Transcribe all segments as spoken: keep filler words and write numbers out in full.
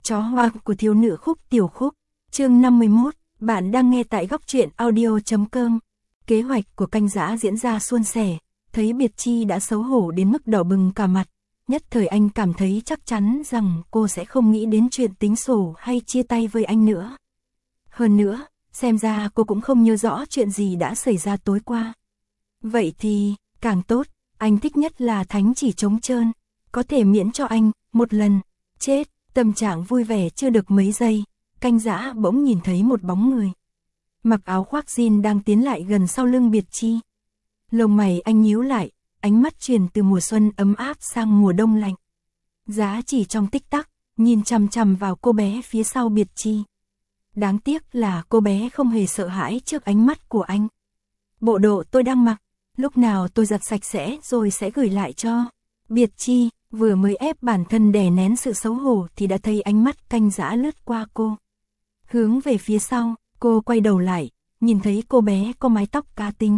Chó hoang của thiếu nữ Khúc Tiểu Khúc, chương năm mươi mốt, bạn đang nghe tại góc truyện audio chấm com. Kế hoạch của canh giã diễn ra suôn sẻ, thấy Biệt Chi đã xấu hổ đến mức đỏ bừng cả mặt, nhất thời anh cảm thấy chắc chắn rằng cô sẽ không nghĩ đến chuyện tính sổ hay chia tay với anh nữa. Hơn nữa, xem ra cô cũng không nhớ rõ chuyện gì đã xảy ra tối qua. Vậy thì, càng tốt, anh thích nhất là thánh chỉ trống trơn, có thể miễn cho anh, một lần, chết. Tâm trạng vui vẻ chưa được mấy giây, canh giã bỗng nhìn thấy một bóng người. Mặc áo khoác jean đang tiến lại gần sau lưng Biệt Chi. Lông mày anh nhíu lại, ánh mắt chuyển từ mùa xuân ấm áp sang mùa đông lạnh. Giá chỉ trong tích tắc, nhìn chằm chằm vào cô bé phía sau Biệt Chi. Đáng tiếc là cô bé không hề sợ hãi trước ánh mắt của anh. Bộ đồ tôi đang mặc, lúc nào tôi giặt sạch sẽ rồi sẽ gửi lại cho. Biệt Chi vừa mới ép bản thân đè nén sự xấu hổ thì đã thấy ánh mắt canh giã lướt qua cô. Hướng về phía sau, cô quay đầu lại, nhìn thấy cô bé có mái tóc cá tính.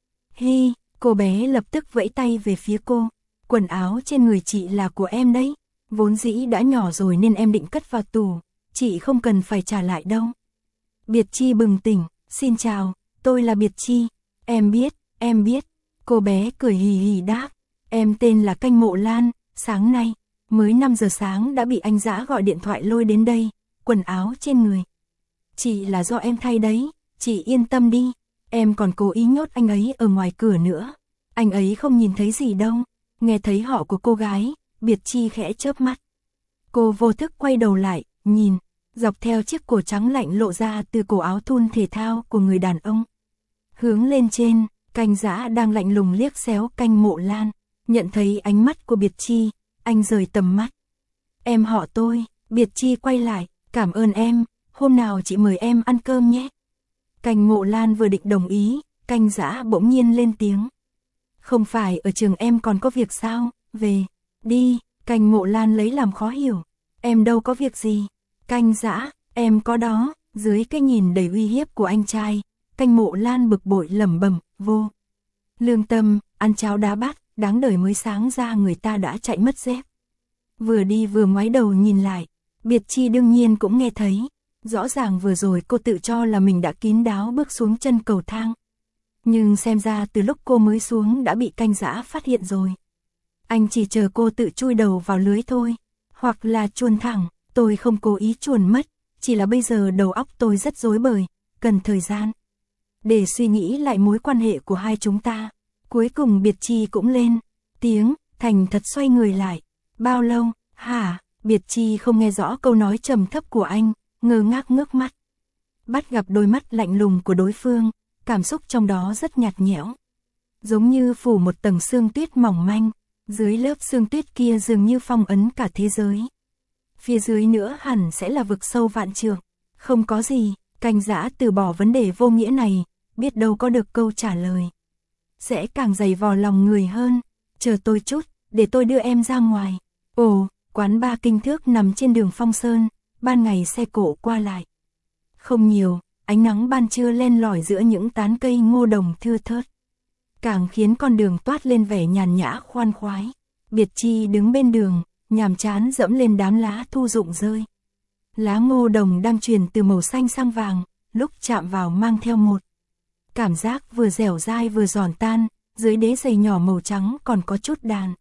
Hi, cô bé lập tức vẫy tay về phía cô. Quần áo trên người chị là của em đấy. Vốn dĩ đã nhỏ rồi nên em định cất vào tủ, chị không cần phải trả lại đâu. Biệt Chi bừng tỉnh, xin chào, tôi là Biệt Chi. Em biết, em biết. Cô bé cười hì hì đáp, em tên là Canh Mộ Lan. Sáng nay, mới năm giờ sáng đã bị anh Dã gọi điện thoại lôi đến đây, quần áo trên người. Chị là do em thay đấy, chị yên tâm đi, em còn cố ý nhốt anh ấy ở ngoài cửa nữa. Anh ấy không nhìn thấy gì đâu. Nghe thấy họ của cô gái, Biệt Chi khẽ chớp mắt. Cô vô thức quay đầu lại, nhìn, dọc theo chiếc cổ trắng lạnh lộ ra từ cổ áo thun thể thao của người đàn ông. Hướng lên trên, canh giã đang lạnh lùng liếc xéo Canh Mộ Lan. Nhận thấy ánh mắt của Biệt Chi, anh rời tầm mắt. Em họ tôi. Biệt Chi quay lại, cảm ơn em, hôm nào chị mời em ăn cơm nhé. Canh Mộ Lan vừa định đồng ý, canh giã bỗng nhiên lên tiếng. Không phải ở trường em còn có việc sao, về, đi. Canh Mộ Lan lấy làm khó hiểu. Em đâu có việc gì. Canh giã, em có đó. Dưới cái nhìn đầy uy hiếp của anh trai, Canh Mộ Lan bực bội lẩm bẩm, vô lương tâm, ăn cháo đá bát. Đáng đời mới sáng ra người ta đã chạy mất dép. Vừa đi vừa ngoái đầu nhìn lại, Biệt Chi đương nhiên cũng nghe thấy. Rõ ràng vừa rồi cô tự cho là mình đã kín đáo bước xuống chân cầu thang. Nhưng xem ra từ lúc cô mới xuống đã bị canh giã phát hiện rồi. Anh chỉ chờ cô tự chui đầu vào lưới thôi. Hoặc là chuồn thẳng, tôi không cố ý chuồn mất. Chỉ là bây giờ đầu óc tôi rất rối bời, cần thời gian để suy nghĩ lại mối quan hệ của hai chúng ta. Cuối cùng Biệt Chi cũng lên tiếng, thành thật xoay người lại. Bao lâu, hả? Biệt Chi không nghe rõ câu nói trầm thấp của anh, ngơ ngác ngước mắt. Bắt gặp đôi mắt lạnh lùng của đối phương, cảm xúc trong đó rất nhạt nhẽo. Giống như phủ một tầng sương tuyết mỏng manh, dưới lớp sương tuyết kia dường như phong ấn cả thế giới. Phía dưới nữa hẳn sẽ là vực sâu vạn trượng. Không có gì, canh giã từ bỏ vấn đề vô nghĩa này, biết đâu có được câu trả lời. Sẽ càng dày vò lòng người hơn. Chờ tôi chút, để tôi đưa em ra ngoài. Ồ, quán ba Kinh Thước nằm trên đường Phong Sơn, ban ngày xe cộ qua lại không nhiều, ánh nắng ban trưa len lỏi giữa những tán cây ngô đồng thưa thớt, càng khiến con đường toát lên vẻ nhàn nhã khoan khoái. Biệt Chi đứng bên đường, nhàm chán dẫm lên đám lá thu rụng rơi. Lá ngô đồng đang chuyển từ màu xanh sang vàng, lúc chạm vào mang theo một cảm giác vừa dẻo dai vừa giòn tan, dưới đế giày nhỏ màu trắng còn có chút đàn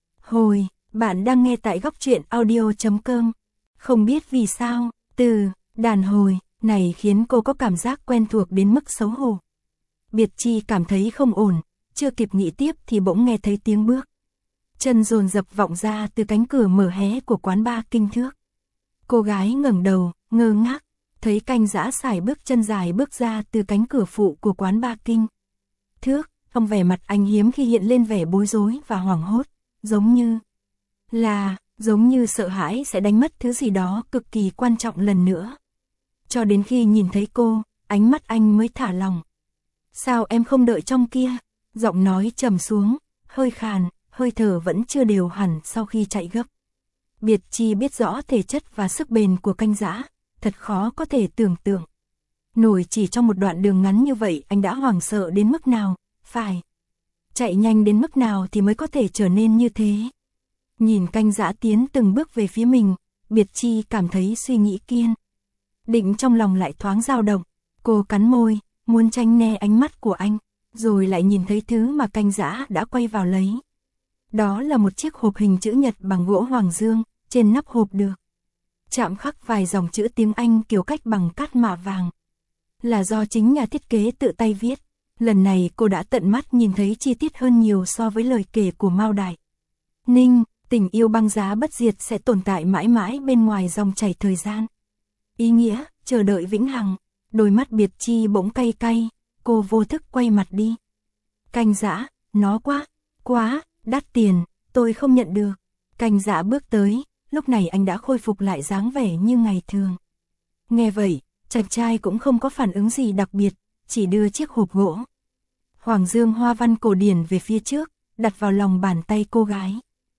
hồi. Bạn đang nghe tại góc truyện audio chấm com. Không biết vì sao, từ đàn hồi này khiến cô có cảm giác quen thuộc đến mức xấu hổ. Biệt Chi cảm thấy không ổn, chưa kịp nghĩ tiếp thì bỗng nghe thấy tiếng bước chân dồn dập vọng ra từ cánh cửa mở hé của quán ba Kinh Thước. Cô gái ngẩng đầu, ngơ ngác, thấy canh giã sải bước chân dài bước ra từ cánh cửa phụ của quán ba Kinh Thước. Trong vẻ mặt anh hiếm khi hiện lên vẻ bối rối và hoảng hốt, giống như là, giống như sợ hãi sẽ đánh mất thứ gì đó cực kỳ quan trọng lần nữa. Cho đến khi nhìn thấy cô, ánh mắt anh mới thả lòng. Sao em không đợi trong kia? Giọng nói trầm xuống, hơi khàn, hơi thở vẫn chưa đều hẳn sau khi chạy gấp. Biệt Chi biết rõ thể chất và sức bền của canh giã, thật khó có thể tưởng tượng nổi chỉ trong một đoạn đường ngắn như vậy anh đã hoảng sợ đến mức nào, phải chạy nhanh đến mức nào thì mới có thể trở nên như thế. Nhìn canh giã tiến từng bước về phía mình, Biệt Chi cảm thấy suy nghĩ kiên định trong lòng lại thoáng dao động. Cô cắn môi, muốn tránh né ánh mắt của anh, rồi lại nhìn thấy thứ mà Canh Dã đã quay vào lấy. Đó là một chiếc hộp hình chữ nhật bằng gỗ hoàng dương, trên nắp hộp được chạm khắc vài dòng chữ tiếng Anh kiểu cách bằng cát mạ vàng. Là do chính nhà thiết kế tự tay viết. Lần này cô đã tận mắt nhìn thấy chi tiết hơn nhiều so với lời kể của Mao Đại Ninh. Tình yêu băng giá bất diệt sẽ tồn tại mãi mãi bên ngoài dòng chảy thời gian. Ý nghĩa, chờ đợi vĩnh hằng. Đôi mắt Biệt Chi bỗng cay cay, cô vô thức quay mặt đi. Canh Dã, nó quá, quá, đắt tiền, tôi không nhận được. Canh Dã bước tới, lúc này anh đã khôi phục lại dáng vẻ như ngày thường. Nghe vậy, chàng trai cũng không có phản ứng gì đặc biệt, chỉ đưa chiếc hộp gỗ hoàng dương hoa văn cổ điển về phía trước, đặt vào lòng bàn tay cô gái.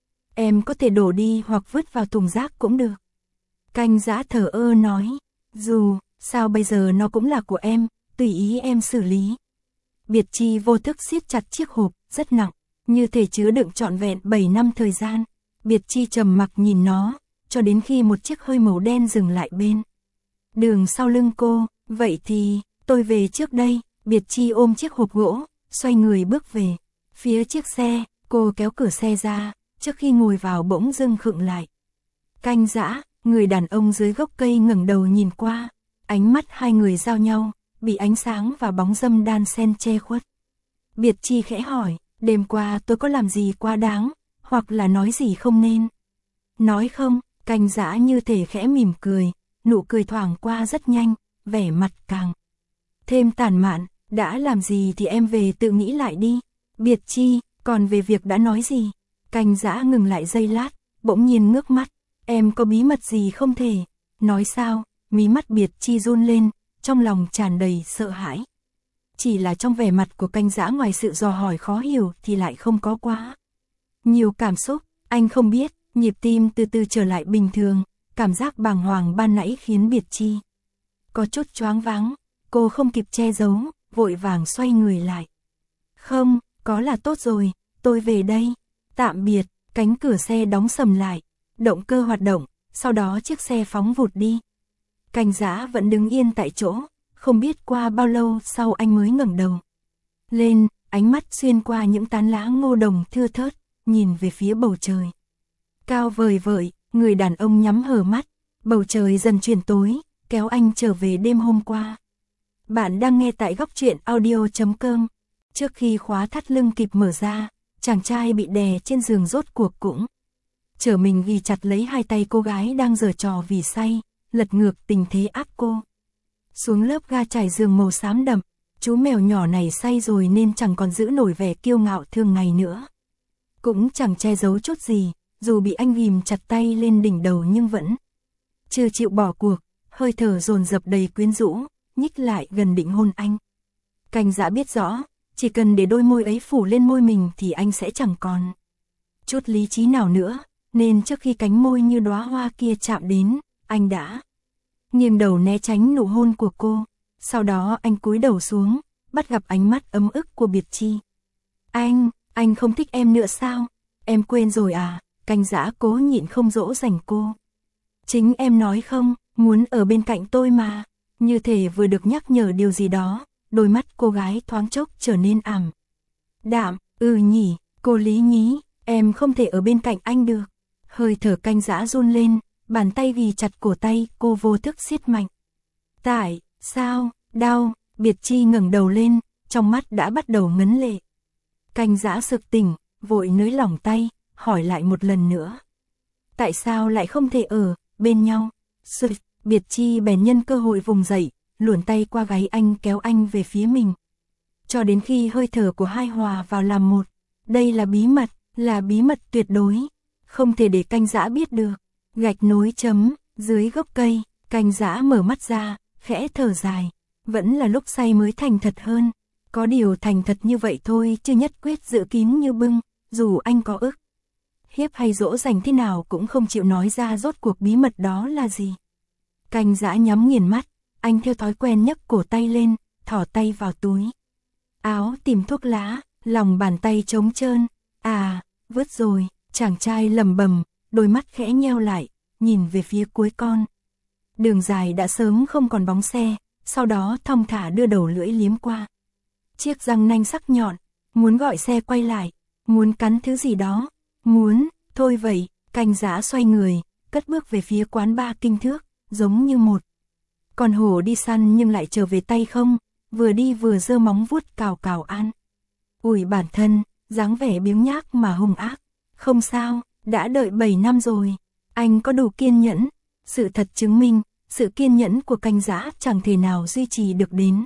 Em có thể đổ đi hoặc vứt vào thùng rác cũng được. Canh Dã thờ ơ nói, dù sao bây giờ nó cũng là của em, tùy ý em xử lý. Biệt Chi vô thức siết chặt chiếc hộp, rất nặng, như thể chứa đựng trọn vẹn bảy năm thời gian. Biệt Chi trầm mặc nhìn nó, cho đến khi một chiếc hơi màu đen dừng lại bên đường sau lưng cô. Vậy thì, tôi về trước đây. Biệt Chi ôm chiếc hộp gỗ, xoay người bước về phía chiếc xe. Cô kéo cửa xe ra, trước khi ngồi vào bỗng dưng khựng lại. Canh Dã, người đàn ông dưới gốc cây ngẩng đầu nhìn qua, ánh mắt hai người giao nhau, bị ánh sáng và bóng râm đan xen che khuất. Biệt Chi khẽ hỏi, đêm qua tôi có làm gì quá đáng, hoặc là nói gì không nên? Nói không? Canh Dã như thể khẽ mỉm cười, nụ cười thoảng qua rất nhanh, vẻ mặt càng thêm tàn mạn. Đã làm gì thì em về tự nghĩ lại đi. Biệt Chi, còn về việc đã nói gì? Canh Dã ngừng lại giây lát, bỗng nhiên ngước mắt. Em có bí mật gì không thể? Nói sao? Mí mắt Biệt Chi run lên, trong lòng tràn đầy sợ hãi. Chỉ là trong vẻ mặt của Canh Dã ngoài sự dò hỏi khó hiểu thì lại không có quá nhiều cảm xúc. Anh không biết. Nhịp tim từ từ trở lại bình thường, cảm giác bàng hoàng ban nãy khiến Biệt Chi có chút choáng váng. Cô không kịp che giấu, vội vàng xoay người lại. Không, có là tốt rồi, tôi về đây. Tạm biệt. Cánh cửa xe đóng sầm lại, động cơ hoạt động, sau đó chiếc xe phóng vụt đi. Canh Dã vẫn đứng yên tại chỗ, không biết qua bao lâu sau anh mới ngẩng đầu lên, ánh mắt xuyên qua những tán lá ngô đồng thưa thớt, nhìn về phía bầu trời cao vời vợi. Người đàn ông nhắm hờ mắt, bầu trời dần chuyển tối, kéo anh trở về đêm hôm qua. Bạn đang nghe tại góc truyện audio chấm com. Trước khi khóa thắt lưng kịp mở ra, chàng trai bị đè trên giường rốt cuộc cũng trở mình ghi chặt lấy hai tay cô gái đang giở trò vì say, lật ngược tình thế áp cô xuống lớp ga trải giường màu xám đậm. Chú mèo nhỏ này say rồi nên chẳng còn giữ nổi vẻ kiêu ngạo thường ngày nữa, cũng chẳng che giấu chút gì. Dù bị anh ghìm chặt tay lên đỉnh đầu nhưng vẫn chưa chịu bỏ cuộc, hơi thở dồn dập đầy quyến rũ, nhích lại gần định hôn anh. Canh Dã biết rõ, chỉ cần để đôi môi ấy phủ lên môi mình thì anh sẽ chẳng còn chút lý trí nào nữa, nên trước khi cánh môi như đóa hoa kia chạm đến, anh đã nghiêng đầu né tránh nụ hôn của cô. Sau đó anh cúi đầu xuống, bắt gặp ánh mắt ấm ức của Biệt Chi. Anh, anh không thích em nữa sao? Em quên rồi à? Canh Dã cố nhịn không dỗ dành cô. Chính em nói không, muốn ở bên cạnh tôi mà. Như thể vừa được nhắc nhở điều gì đó, đôi mắt cô gái thoáng chốc trở nên ảm đạm. Ừ nhỉ, cô Lý nhí, em không thể ở bên cạnh anh được. Hơi thở Canh Dã run lên, bàn tay ghi chặt cổ tay cô vô thức siết mạnh. Tại sao? Đau. Biệt Chi ngẩng đầu lên, trong mắt đã bắt đầu ngấn lệ. Canh Dã sực tỉnh, vội nới lỏng tay, hỏi lại một lần nữa. Tại sao lại không thể ở bên nhau? Sực, Biệt Chi bèn nhân cơ hội vùng dậy, luồn tay qua gáy anh kéo anh về phía mình. Cho đến khi hơi thở của hai hòa vào làm một. Đây là bí mật, là bí mật tuyệt đối, không thể để Canh Dã biết được. Gạch nối chấm, dưới gốc cây, Canh Dã mở mắt ra, khẽ thở dài. Vẫn là lúc say mới thành thật hơn. Có điều thành thật như vậy thôi chứ nhất quyết giữ kín như bưng, dù anh có ức hiếp hay dỗ dành thế nào cũng không chịu nói ra rốt cuộc bí mật đó là gì. Canh Dã nhắm nghiền mắt, anh theo thói quen nhấc cổ tay lên, thỏ tay vào túi áo tìm thuốc lá, lòng bàn tay trống trơn. À, vứt rồi, chàng trai lầm bầm, đôi mắt khẽ nheo lại, nhìn về phía cuối con. Đường dài đã sớm không còn bóng xe, sau đó thong thả đưa đầu lưỡi liếm qua. Chiếc răng nanh sắc nhọn, muốn gọi xe quay lại, muốn cắn thứ gì đó, muốn, thôi vậy, Canh Dã xoay người, cất bước về phía quán bar kinh thước, giống như một con hổ đi săn nhưng lại trở về tay không, vừa đi vừa giơ móng vuốt cào cào ăn. Ủi bản thân, dáng vẻ biếng nhác mà hung ác. Không sao, đã đợi bảy năm rồi, anh có đủ kiên nhẫn. Sự thật chứng minh, sự kiên nhẫn của Canh Dã chẳng thể nào duy trì được đến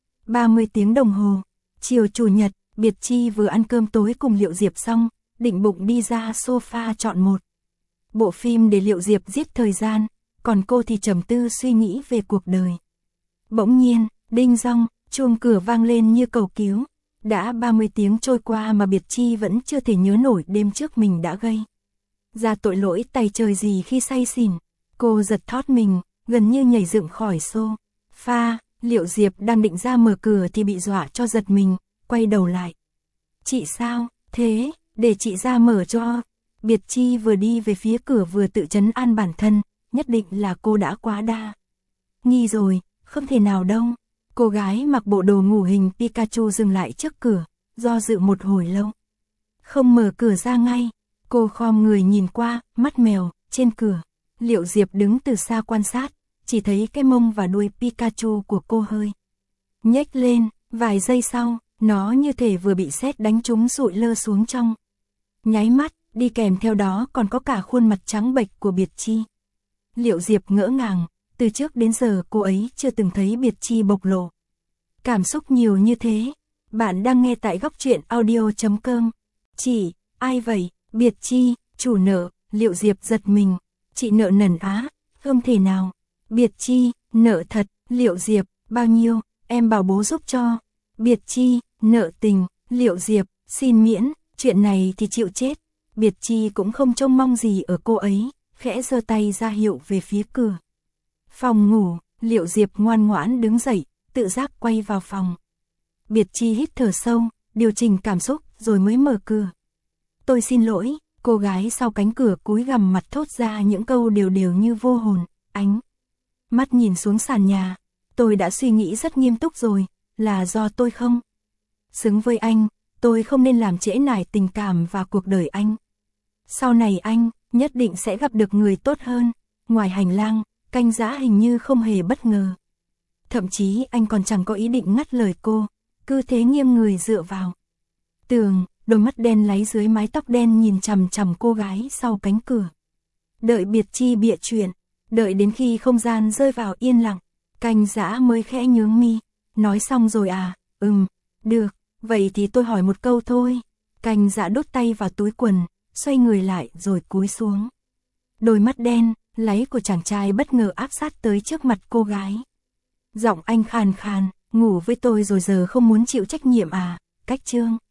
ba mươi tiếng đồng hồ. Chiều chủ nhật, Biệt Chi vừa ăn cơm tối cùng Liệu Diệp xong, định bụng đi ra sofa chọn một bộ phim để Liệu Diệp giết thời gian, còn cô thì trầm tư suy nghĩ về cuộc đời. Bỗng nhiên, đinh dong, chuông cửa vang lên như cầu cứu. Đã ba mươi tiếng trôi qua mà Biệt Chi vẫn chưa thể nhớ nổi đêm trước mình đã gây ra tội lỗi tày trời gì khi say xỉn. Cô giật thót mình, gần như nhảy dựng khỏi sofa. Liệu Diệp đang định ra mở cửa thì bị dọa cho giật mình, quay đầu lại. Chị sao, thế, để chị ra mở cho. Biệt Chi vừa đi về phía cửa vừa tự trấn an bản thân, nhất định là cô đã quá đa nghi rồi, không thể nào đâu. Cô gái mặc bộ đồ ngủ hình Pikachu dừng lại trước cửa, do dự một hồi lâu. Không mở cửa ra ngay, cô khom người nhìn qua, mắt mèo, trên cửa. Liệu Diệp đứng từ xa quan sát, chỉ thấy cái mông và đuôi Pikachu của cô hơi nhếch lên, vài giây sau, nó như thể vừa bị sét đánh trúng sụi lơ xuống trong nháy mắt, đi kèm theo đó còn có cả khuôn mặt trắng bệch của Biệt Chi. Liệu Diệp ngỡ ngàng, từ trước đến giờ cô ấy chưa từng thấy Biệt Chi bộc lộ cảm xúc nhiều như thế. Bạn đang nghe tại góc truyện audio chấm com. Chị, ai vậy? Biệt Chi, chủ nợ. Liệu Diệp giật mình. Chị nợ nần á, không thể nào. Biệt Chi, nợ thật. Liệu Diệp, bao nhiêu, em bảo bố giúp cho. Biệt Chi, nợ tình. Liệu Diệp, xin miễn, chuyện này thì chịu chết. Biệt Chi cũng không trông mong gì ở cô ấy, khẽ giơ tay ra hiệu về phía cửa phòng ngủ. Liệu Diệp ngoan ngoãn đứng dậy, tự giác quay vào phòng. Biệt Chi hít thở sâu, điều chỉnh cảm xúc rồi mới mở cửa. Tôi xin lỗi. Cô gái sau cánh cửa cúi gằm mặt thốt ra những câu đều đều như vô hồn. Ánh mắt nhìn xuống sàn nhà. Tôi đã suy nghĩ rất nghiêm túc rồi, là do tôi không xứng với anh, tôi không nên làm trễ nải tình cảm và cuộc đời anh. Sau này anh nhất định sẽ gặp được người tốt hơn. Ngoài hành lang, Canh Dã hình như không hề bất ngờ. Thậm chí anh còn chẳng có ý định ngắt lời cô, cứ thế nghiêng người dựa vào tường, đôi mắt đen láy dưới mái tóc đen nhìn chằm chằm cô gái sau cánh cửa. Đợi Biệt Chi bịa chuyện, đợi đến khi không gian rơi vào yên lặng, Canh Dã mới khẽ nhướng mi, nói xong rồi à, ừm, được, vậy thì tôi hỏi một câu thôi. Canh Dã đút tay vào túi quần, xoay người lại rồi cúi xuống. Đôi mắt đen láy của chàng trai bất ngờ áp sát tới trước mặt cô gái. Giọng anh khàn khàn, ngủ với tôi rồi giờ không muốn chịu trách nhiệm à, Cách Trương.